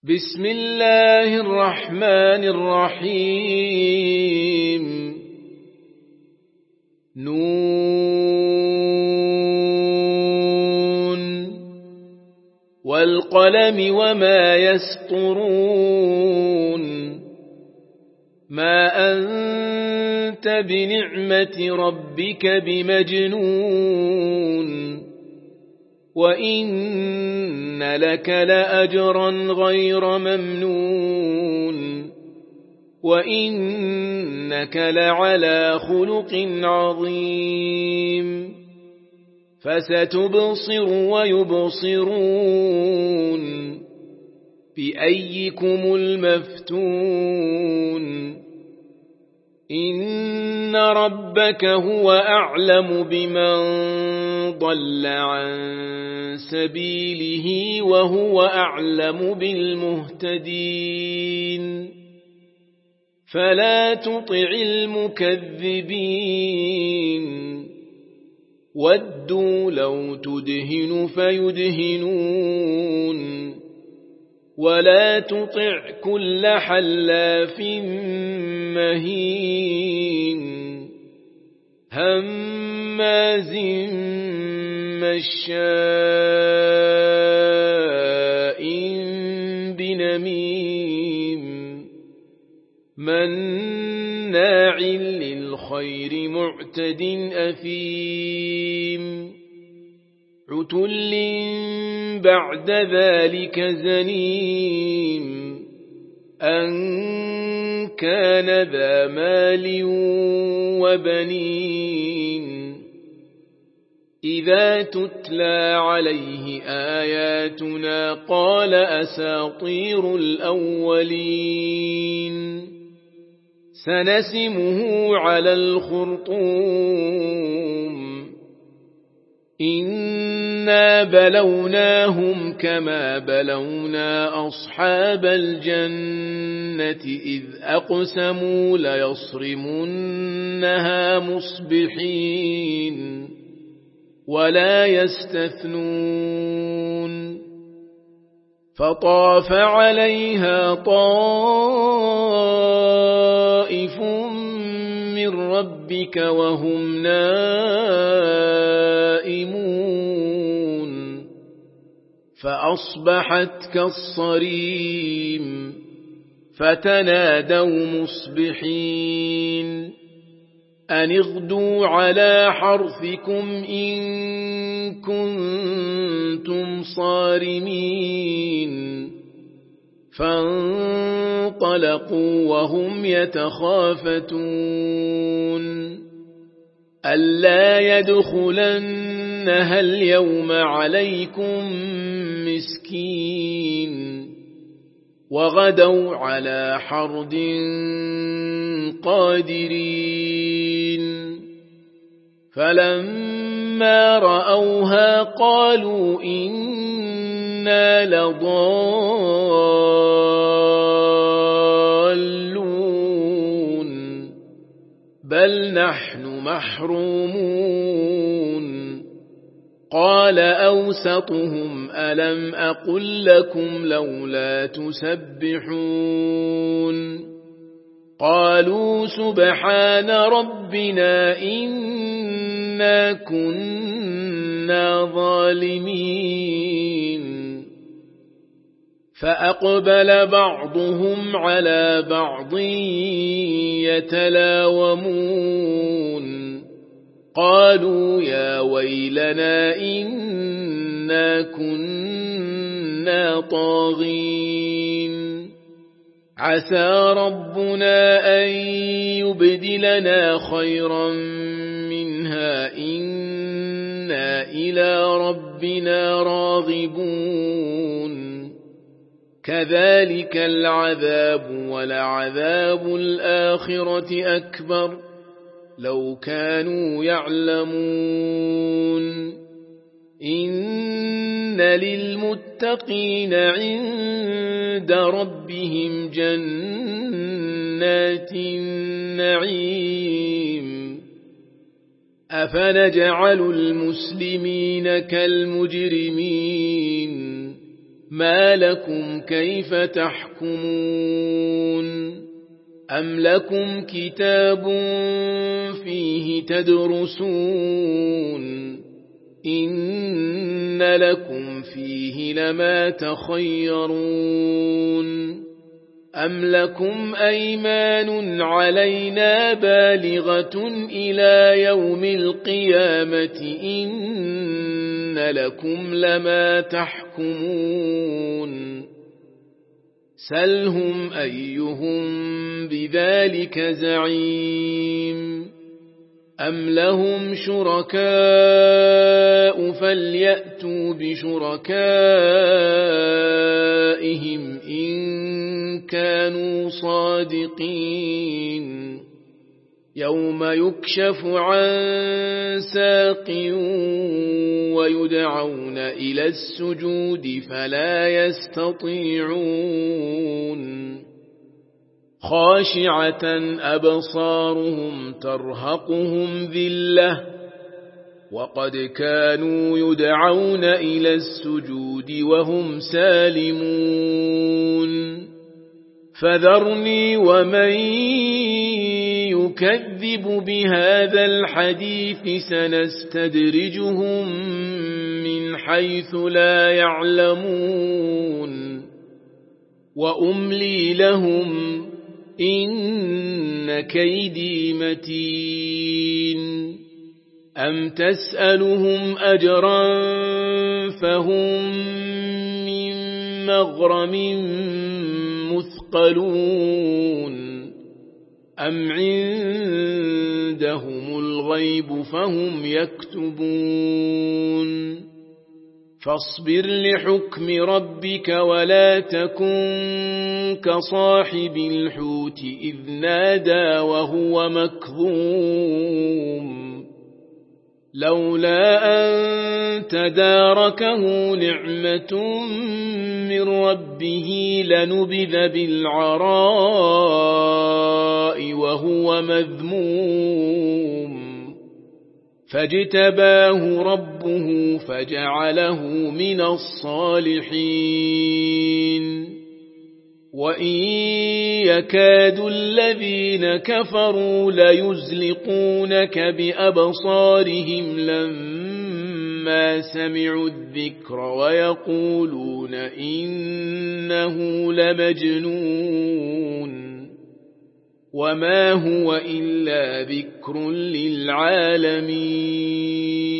بسم الله الرحمن الرحيم نون والقلم وما يسطرون ما أنت بنعمة ربك بمجنون وإن لك لأجرا غير ممنون وإنك لعلى خلق عظيم فستبصر ويبصرون بأيكم المفتون إن ربك هو أعلم بمن ضل عن سبيله وهو أعلم بالمهتدين فلا تطع المكذبين ودوا لو تدهن فيدهنون ولا تطع كل حلاف مهين هماز مشاء بنميم مناع للخير معتد أثيم عتل بعد ذلك زنيم أن كان ذا مال وبنين إذا تتلى عليه آياتنا قال أساطير الأولين سنسمه على الخرطوم إنا بلوناهم كما بلونا أصحاب الجنة إذ أقسموا ليصرمنها مصبحين ولا يستثنون فطاف عليها طائف من ربك وهم نائمون فأصبحت كالصريم فتنادوا مصبحين أن اغدوا على حرثكم إن كنتم صارمين فانطلقوا وهم يتخافتون ألا يدخلنها اليوم عليكم مسكين وغدوا على حرد قادرين فلما رأوها قالوا إنا لضالون بل نحن محرومون قال أوسطهم ألم أقل لكم لولا تسبحون قالوا سبحان ربنا إنا كنا ظالمين فأقبل بعضهم على بعض يتلاومون قالوا يا ويلنا إنا كنا طاغين عسى ربنا أن يبدلنا خيرا منها إنا إلى ربنا راغبون كذلك العذاب ولعذاب الآخرة أكبر لو كانوا يعلمون إن للمتقين عند ربهم جنات النعيم أفنجعل المسلمين كالمجرمين ما لكم كيف تحكمون أم لكم كتاب فيه تدرسون إن لكم فيه لما تخيرون أم لكم أيمان علينا بالغة إلى يوم القيامة إن لكم لما تحكمون سلهم أيهم بذلك زعيم أم لهم شركاء فليأتوا بشركائهم إن كانوا صادقين يوم يكشف عن ساق ويدعون إلى السجود فلا يستطيعون خاشعة أبصارهم ترهقهم ذلة وقد كانوا يدعون إلى السجود وهم سالمون فذرني ومن يكذب بهذا الحديث سنستدرجهم من حيث لا يعلمون وأملي لهم إن كيدي متين أم تسألهم أجرا فهم من مغرم مثقلون أم عندهم الغيب فهم يكتبون فاصبر لحكم ربك ولا تكن كصاحب الحوت إذ نادى وهو مكظوم لولا أن تداركه نعمة من ربه لنبذ بالعراء وهو مذموم فاجتباه ربه فجعله من الصالحين وإن يكاد الذين كفروا ليزلقونك بأبصارهم لما سمعوا الذكر ويقولون إنه لمجنون وما هو إلا ذكر للعالمين